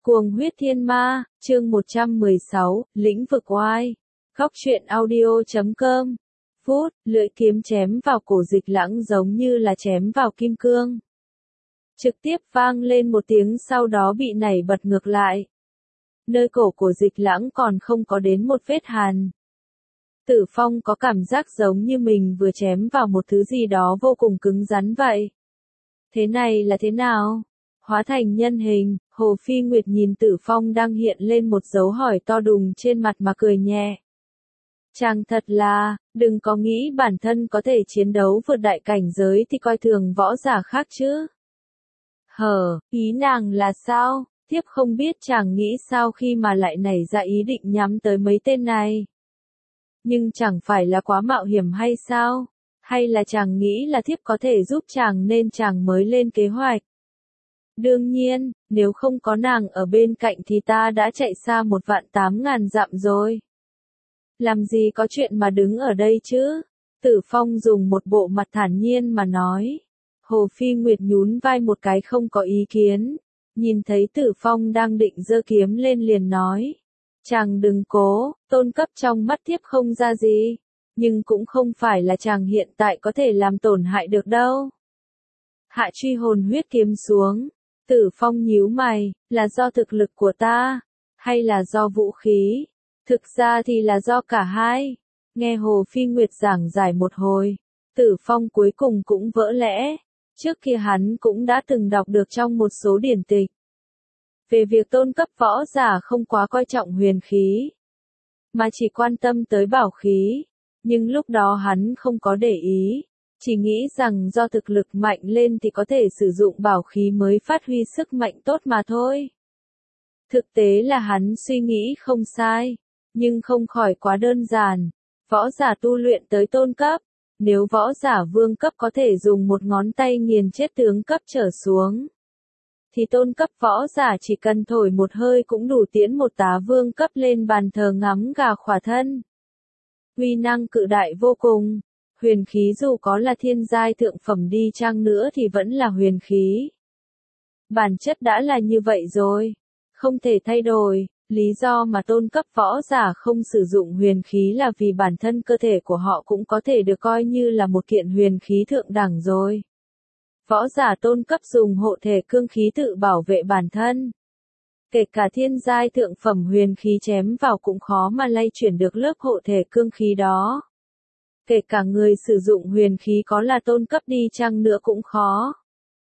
Cuồng huyết thiên ma, chương 116, lĩnh vực oai. Góc truyện audio.com. Phút, lưỡi kiếm chém vào cổ Dịch Lãng giống như là chém vào kim cương. Trực tiếp vang lên một tiếng, sau đó bị nảy bật ngược lại. Nơi cổ của Dịch Lãng còn không có đến một vết hàn. Tử Phong có cảm giác giống như mình vừa chém vào một thứ gì đó vô cùng cứng rắn vậy. Thế này là thế nào? Hóa thành nhân hình, Hồ Phi Nguyệt nhìn Tử Phong đang hiện lên một dấu hỏi to đùng trên mặt mà cười nhẹ. Chàng thật là, đừng có nghĩ bản thân có thể chiến đấu vượt đại cảnh giới thì coi thường võ giả khác chứ. Ý nàng là sao? Thiếp không biết chàng nghĩ sao khi mà lại nảy ra ý định nhắm tới mấy tên này. Nhưng chẳng phải là quá mạo hiểm hay sao? Hay là chàng nghĩ là thiếp có thể giúp chàng nên chàng mới lên kế hoạch? Đương nhiên, nếu không có nàng ở bên cạnh thì ta đã chạy xa 1.800.000 dặm rồi. Làm gì có chuyện mà đứng ở đây chứ? Tử Phong dùng một bộ mặt thản nhiên mà nói. Hồ Phi Nguyệt nhún vai một cái không có ý kiến. Nhìn thấy Tử Phong đang định giơ kiếm lên liền nói. Chàng đừng cố, tôn cấp trong mắt thiếp không ra gì. Nhưng cũng không phải là chàng hiện tại có thể làm tổn hại được đâu. Hạ truy hồn huyết kiếm xuống. Tử Phong nhíu mày, là do thực lực của ta, hay là do vũ khí? Thực ra thì là do cả hai. Nghe Hồ Phi Nguyệt giảng giải một hồi, Tử Phong cuối cùng cũng vỡ lẽ. Trước kia hắn cũng đã từng đọc được trong một số điển tịch về việc tôn cấp võ giả không quá coi trọng huyền khí, mà chỉ quan tâm tới bảo khí. Nhưng lúc đó hắn không có để ý. Chỉ nghĩ rằng do thực lực mạnh lên thì có thể sử dụng bảo khí mới phát huy sức mạnh tốt mà thôi. Thực tế là hắn suy nghĩ không sai, nhưng không khỏi quá đơn giản. Võ giả tu luyện tới tôn cấp, nếu võ giả vương cấp có thể dùng một ngón tay nghiền chết tướng cấp trở xuống, thì tôn cấp võ giả chỉ cần thổi một hơi cũng đủ tiễn một tá vương cấp lên bàn thờ ngắm gà khỏa thân. Uy năng cự đại vô cùng. Huyền khí dù có là thiên giai thượng phẩm đi chăng nữa thì vẫn là huyền khí. Bản chất đã là như vậy rồi, không thể thay đổi. Lý do mà tôn cấp võ giả không sử dụng huyền khí là vì bản thân cơ thể của họ cũng có thể được coi như là một kiện huyền khí thượng đẳng rồi. Võ giả tôn cấp dùng hộ thể cương khí tự bảo vệ bản thân. Kể cả thiên giai thượng phẩm huyền khí chém vào cũng khó mà lay chuyển được lớp hộ thể cương khí đó. Kể cả người sử dụng huyền khí có là tôn cấp đi chăng nữa cũng khó.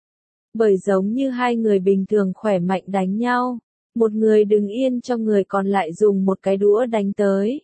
Bởi giống như hai người bình thường khỏe mạnh đánh nhau, một người đứng yên cho người còn lại dùng một cái đũa đánh tới.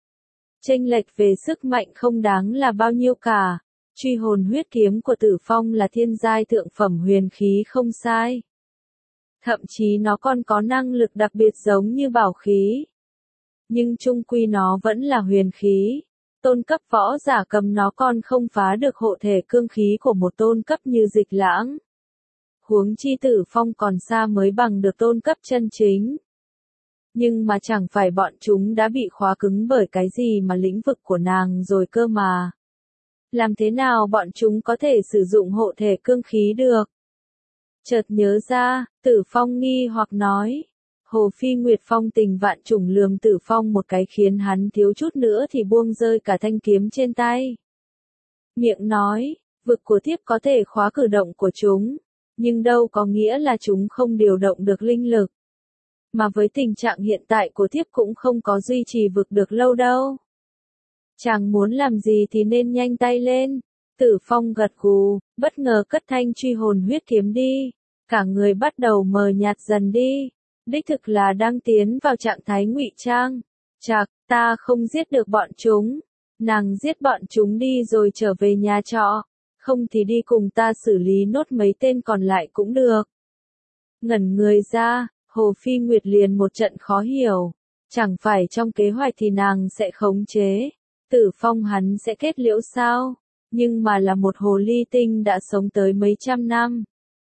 Chênh lệch về sức mạnh không đáng là bao nhiêu cả. Truy hồn huyết kiếm của Tử Phong là thiên giai thượng phẩm huyền khí không sai. Thậm chí nó còn có năng lực đặc biệt giống như bảo khí. Nhưng chung quy nó vẫn là huyền khí. Tôn cấp võ giả cầm nó còn không phá được hộ thể cương khí của một tôn cấp như Dịch Lãng. Huống chi Tử Phong còn xa mới bằng được tôn cấp chân chính. Nhưng mà chẳng phải bọn chúng đã bị khóa cứng bởi cái gì mà lĩnh vực của nàng rồi cơ mà. Làm thế nào bọn chúng có thể sử dụng hộ thể cương khí được? Chợt nhớ ra, Tử Phong nghi hoặc nói. Hồ Phi Nguyệt phong tình vạn trùng lườm Tử Phong một cái khiến hắn thiếu chút nữa thì buông rơi cả thanh kiếm trên tay. Miệng nói, vực của thiếp có thể khóa cử động của chúng, nhưng đâu có nghĩa là chúng không điều động được linh lực. Mà với tình trạng hiện tại của thiếp cũng không có duy trì vực được lâu đâu. Chàng muốn làm gì thì nên nhanh tay lên. Tử Phong gật gù, bất ngờ cất thanh truy hồn huyết kiếm đi. Cả người bắt đầu mờ nhạt dần đi. Đích thực là đang tiến vào trạng thái ngụy trang. Chạc, ta không giết được bọn chúng. Nàng giết bọn chúng đi rồi trở về nhà trọ. Không thì đi cùng ta xử lý nốt mấy tên còn lại cũng được. Ngẩn người ra, Hồ Phi Nguyệt liền một trận khó hiểu. Chẳng phải trong kế hoạch thì nàng sẽ khống chế Tử Phong hắn sẽ kết liễu sao? Nhưng mà là một hồ ly tinh đã sống tới mấy trăm năm.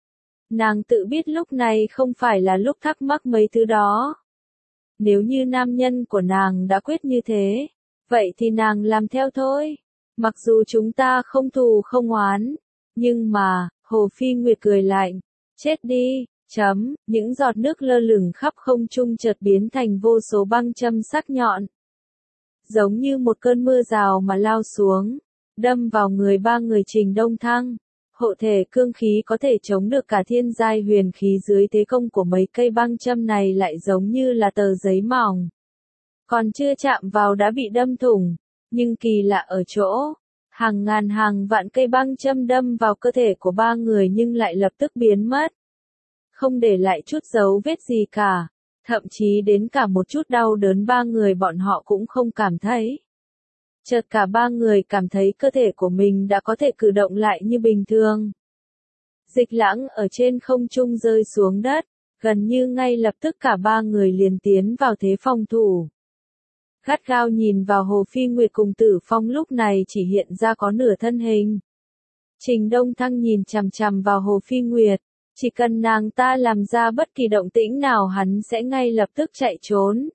Nàng tự biết lúc này không phải là lúc thắc mắc mấy thứ đó. Nếu như nam nhân của nàng đã quyết như thế, vậy thì nàng làm theo thôi. Mặc dù chúng ta không thù không oán, nhưng mà, Hồ Phi Nguyệt cười lạnh, chết đi, Những giọt nước lơ lửng khắp không trung chợt biến thành vô số băng châm sắc nhọn. Giống như một cơn mưa rào mà lao xuống, đâm vào người ba người Trình Đông Thăng. Hộ thể cương khí có thể chống được cả thiên giai huyền khí dưới thế công của mấy cây băng châm này lại giống như là tờ giấy mỏng. Còn chưa chạm vào đã bị đâm thủng, nhưng kỳ lạ ở chỗ, hàng ngàn hàng vạn cây băng châm đâm vào cơ thể của ba người nhưng lại lập tức biến mất. Không để lại chút dấu vết gì cả, thậm chí đến cả một chút đau đớn ba người bọn họ cũng không cảm thấy. Chợt cả ba người cảm thấy cơ thể của mình đã có thể cử động lại như bình thường. Dịch Lãng ở trên không trung rơi xuống đất, gần như ngay lập tức cả ba người liền tiến vào thế phòng thủ. Gắt gao nhìn vào Hồ Phi Nguyệt cùng Tử Phong lúc này chỉ hiện ra có nửa thân hình. Trình Đông Thăng nhìn chằm chằm vào Hồ Phi Nguyệt, chỉ cần nàng ta làm ra bất kỳ động tĩnh nào hắn sẽ ngay lập tức chạy trốn.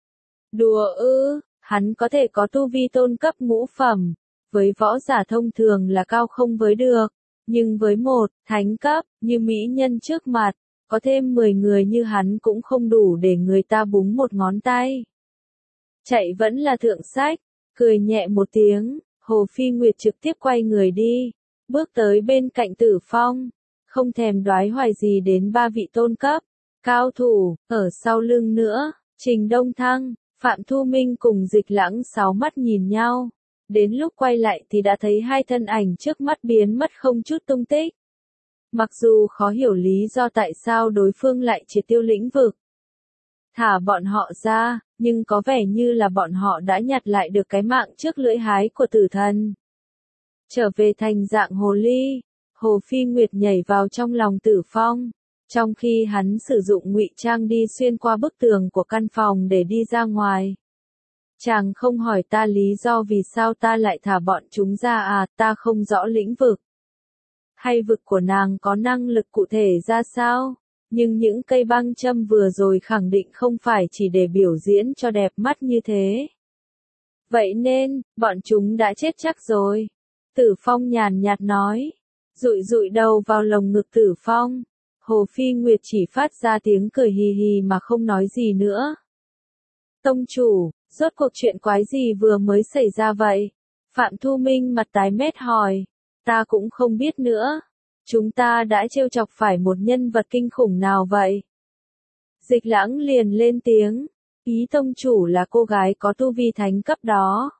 Đùa ư, hắn có thể có tu vi tôn cấp ngũ phẩm, với võ giả thông thường là cao không với được, nhưng với một thánh cấp như mỹ nhân trước mặt, có thêm 10 người như hắn cũng không đủ để người ta búng một ngón tay. Chạy vẫn là thượng sách, cười nhẹ một tiếng, Hồ Phi Nguyệt trực tiếp quay người đi, bước tới bên cạnh Tử Phong, không thèm đoái hoài gì đến ba vị tôn cấp, cao thủ, ở sau lưng nữa, Trình Đông Thăng, Phạm Thu Minh cùng Dịch Lãng sáu mắt nhìn nhau, đến lúc quay lại thì đã thấy hai thân ảnh trước mắt biến mất không chút tung tích. Mặc dù khó hiểu lý do tại sao đối phương lại triệt tiêu lĩnh vực, thả bọn họ ra, nhưng có vẻ như là bọn họ đã nhặt lại được cái mạng trước lưỡi hái của tử thần. Trở về thành dạng hồ ly, Hồ Phi Nguyệt nhảy vào trong lòng Tử Phong, trong khi hắn sử dụng ngụy trang đi xuyên qua bức tường của căn phòng để đi ra ngoài. Chàng không hỏi ta lý do vì sao ta lại thả bọn chúng ra à, ta không rõ lĩnh vực. Hay vực của nàng có năng lực cụ thể ra sao? Nhưng những cây băng châm vừa rồi khẳng định không phải chỉ để biểu diễn cho đẹp mắt như thế. Vậy nên, bọn chúng đã chết chắc rồi. Tử Phong nhàn nhạt nói. Dụi dụi đầu vào lồng ngực Tử Phong. Hồ Phi Nguyệt chỉ phát ra tiếng cười hì hì mà không nói gì nữa. Tông chủ, rốt cuộc chuyện quái gì vừa mới xảy ra vậy? Phạm Thu Minh mặt tái mét hỏi. Ta cũng không biết nữa. Chúng ta đã trêu chọc phải một nhân vật kinh khủng nào vậy? Dịch Lãng liền lên tiếng. Ý tông chủ là cô gái có tu vi thánh cấp đó.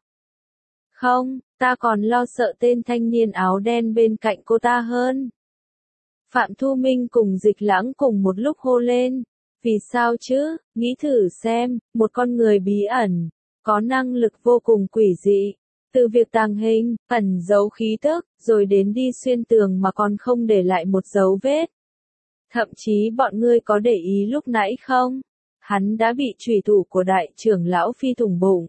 Không, ta còn lo sợ tên thanh niên áo đen bên cạnh cô ta hơn. Phạm Thu Minh cùng Dịch Lãng cùng một lúc hô lên. Vì sao chứ, nghĩ thử xem, một con người bí ẩn, có năng lực vô cùng quỷ dị. Từ việc tàng hình, ẩn giấu khí tức, rồi đến đi xuyên tường mà còn không để lại một dấu vết. Thậm chí bọn ngươi có để ý lúc nãy không? Hắn đã bị chủy thủ của đại trưởng lão phi thủng bụng.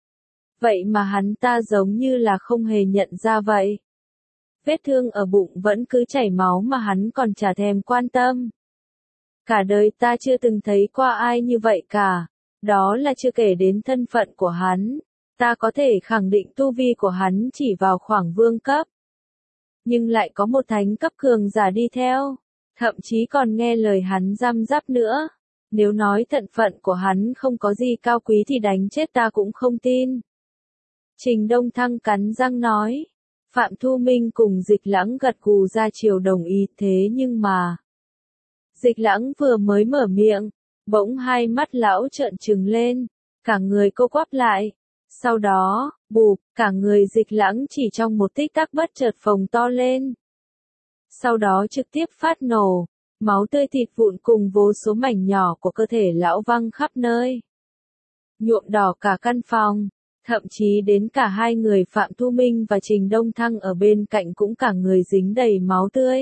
Vậy mà hắn ta giống như là không hề nhận ra vậy. Vết thương ở bụng vẫn cứ chảy máu mà hắn còn chả thèm quan tâm. Cả đời ta chưa từng thấy qua ai như vậy cả. Đó là chưa kể đến thân phận của hắn. Ta có thể khẳng định tu vi của hắn chỉ vào khoảng vương cấp. Nhưng lại có một thánh cấp cường giả đi theo. Thậm chí còn nghe lời hắn răm rắp nữa. Nếu nói thân phận của hắn không có gì cao quý thì đánh chết ta cũng không tin. Trình Đông Thăng cắn răng nói. Phạm Thu Minh cùng Dịch Lãng gật gù ra chiều đồng ý thế nhưng mà. Dịch Lãng vừa mới mở miệng, bỗng hai mắt lão trợn trừng lên, cả người co quắp lại. Sau đó, bụp, cả người Dịch Lãng chỉ trong một tích tắc bất chợt phồng to lên. Sau đó trực tiếp phát nổ, máu tươi thịt vụn cùng vô số mảnh nhỏ của cơ thể lão văng khắp nơi. Nhuộm đỏ cả căn phòng, thậm chí đến cả hai người Phạm Thu Minh và Trình Đông Thăng ở bên cạnh cũng cả người dính đầy máu tươi.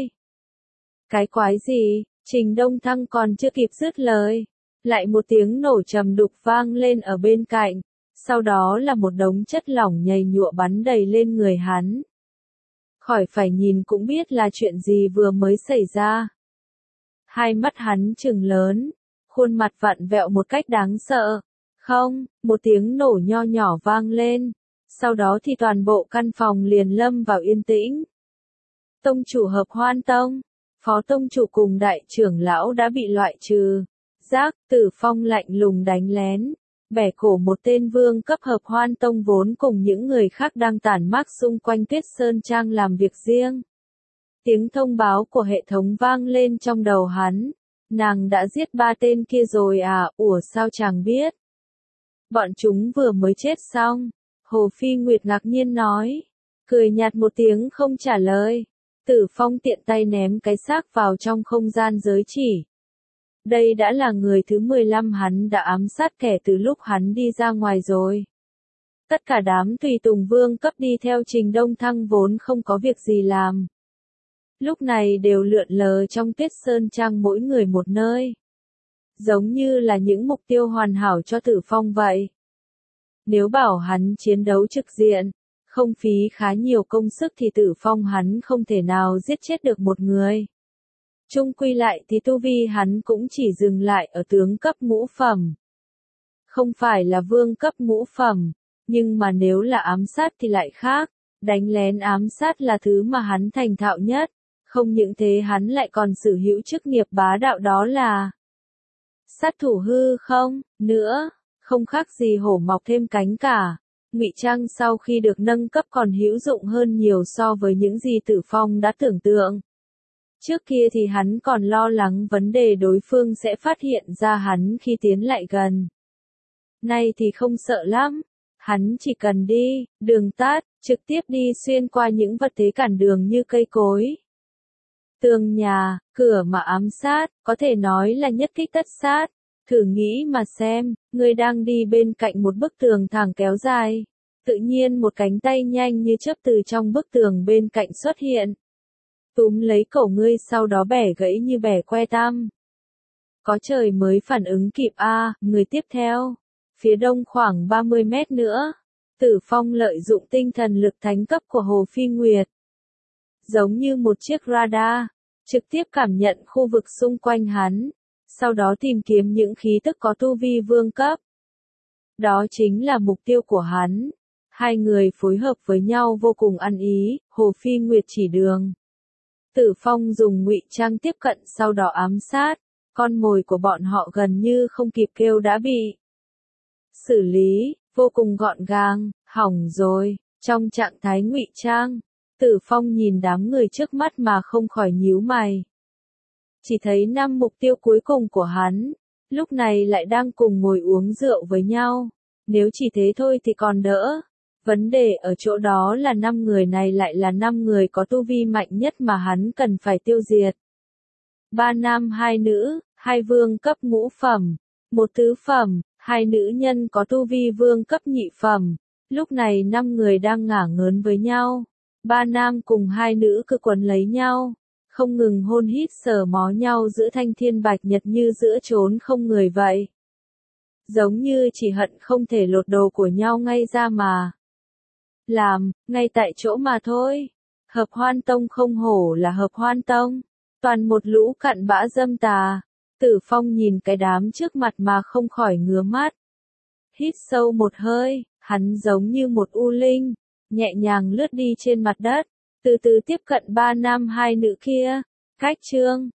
Cái quái gì? Trình Đông Thăng còn chưa kịp dứt lời, lại một tiếng nổ trầm đục vang lên ở bên cạnh, sau đó là một đống chất lỏng nhầy nhụa bắn đầy lên người hắn. Khỏi phải nhìn cũng biết là chuyện gì vừa mới xảy ra. Hai mắt hắn trừng lớn, khuôn mặt vặn vẹo một cách đáng sợ. Không, một tiếng nổ nho nhỏ vang lên, sau đó thì toàn bộ căn phòng liền lâm vào yên tĩnh. Tông chủ Hợp Hoan Tông, Phó tông chủ cùng đại trưởng lão đã bị loại trừ. Giác, Tử Phong lạnh lùng đánh lén, bẻ cổ một tên vương cấp Hợp Hoan Tông vốn cùng những người khác đang tản mát xung quanh Tuyết Sơn Trang làm việc riêng. Tiếng thông báo của hệ thống vang lên trong đầu hắn. Nàng đã giết 3 tên kia rồi à, ủa sao chàng biết? Bọn chúng vừa mới chết xong. Hồ Phi Nguyệt ngạc nhiên nói. Cười nhạt một tiếng không trả lời. Tử Phong tiện tay ném cái xác vào trong không gian giới chỉ. Đây đã là người thứ 15 hắn đã ám sát kẻ từ lúc hắn đi ra ngoài rồi. Tất cả đám tùy tùng vương cấp đi theo Trình Đông Thăng vốn không có việc gì làm. Lúc này đều lượn lờ trong Tuyết Sơn Trang mỗi người một nơi. Giống như là những mục tiêu hoàn hảo cho Tử Phong vậy. Nếu bảo hắn chiến đấu trực diện, không phí khá nhiều công sức thì Tử Phong hắn không thể nào giết chết được một người. Chung quy lại thì tu vi hắn cũng chỉ dừng lại ở tướng cấp ngũ phẩm. Không phải là vương cấp ngũ phẩm, nhưng mà nếu là ám sát thì lại khác. Đánh lén ám sát là thứ mà hắn thành thạo nhất. Không những thế hắn lại còn sở hữu chức nghiệp bá đạo đó là sát thủ hư không, nữa, không khác gì hổ mọc thêm cánh cả. Ngụy trang sau khi được nâng cấp còn hữu dụng hơn nhiều so với những gì Tử Phong đã tưởng tượng. Trước kia thì hắn còn lo lắng vấn đề đối phương sẽ phát hiện ra hắn khi tiến lại gần. Nay thì không sợ lắm, hắn chỉ cần đi, đường tắt, trực tiếp đi xuyên qua những vật thế cản đường như cây cối. Tường nhà, cửa mà ám sát, có thể nói là nhất kích tất sát. Thử nghĩ mà xem, người đang đi bên cạnh một bức tường thẳng kéo dài. Tự nhiên một cánh tay nhanh như chớp từ trong bức tường bên cạnh xuất hiện. Túm lấy cổ ngươi sau đó bẻ gãy như bẻ que tăm. Có trời mới phản ứng kịp người tiếp theo. Phía đông khoảng 30 mét nữa. Tử Phong lợi dụng tinh thần lực thánh cấp của Hồ Phi Nguyệt. Giống như một chiếc radar, trực tiếp cảm nhận khu vực xung quanh hắn. Sau đó tìm kiếm những khí tức có tu vi vương cấp. Đó chính là mục tiêu của hắn. Hai người phối hợp với nhau vô cùng ăn ý, Hồ Phi Nguyệt chỉ đường. Tử Phong dùng ngụy trang tiếp cận sau đó ám sát, con mồi của bọn họ gần như không kịp kêu đã bị xử lý, vô cùng gọn gàng, hỏng rồi. Trong trạng thái ngụy trang, Tử Phong nhìn đám người trước mắt mà không khỏi nhíu mày. Chỉ thấy 5 mục tiêu cuối cùng của hắn, lúc này lại đang cùng ngồi uống rượu với nhau. Nếu chỉ thế thôi thì còn đỡ. Vấn đề ở chỗ đó là 5 người này lại là 5 người có tu vi mạnh nhất mà hắn cần phải tiêu diệt. 3 nam 2 nữ, 2 vương cấp ngũ phẩm, 1 tứ phẩm, 2 nữ nhân có tu vi vương cấp nhị phẩm. Lúc này 5 người đang ngả ngớn với nhau. 3 nam cùng 2 nữ cứ quấn lấy nhau. Không ngừng hôn hít sờ mó nhau giữa thanh thiên bạch nhật như giữa chốn không người vậy. Giống như chỉ hận không thể lột đồ của nhau ngay ra mà. Làm, ngay tại chỗ mà thôi. Hợp Hoan Tông không hổ là Hợp Hoan Tông. Toàn một lũ cặn bã dâm tà. Tử Phong nhìn cái đám trước mặt mà không khỏi ngứa mắt. Hít sâu một hơi, hắn giống như một u linh, nhẹ nhàng lướt đi trên mặt đất. Từ từ tiếp cận 3 nam 2 nữ kia. Cách chương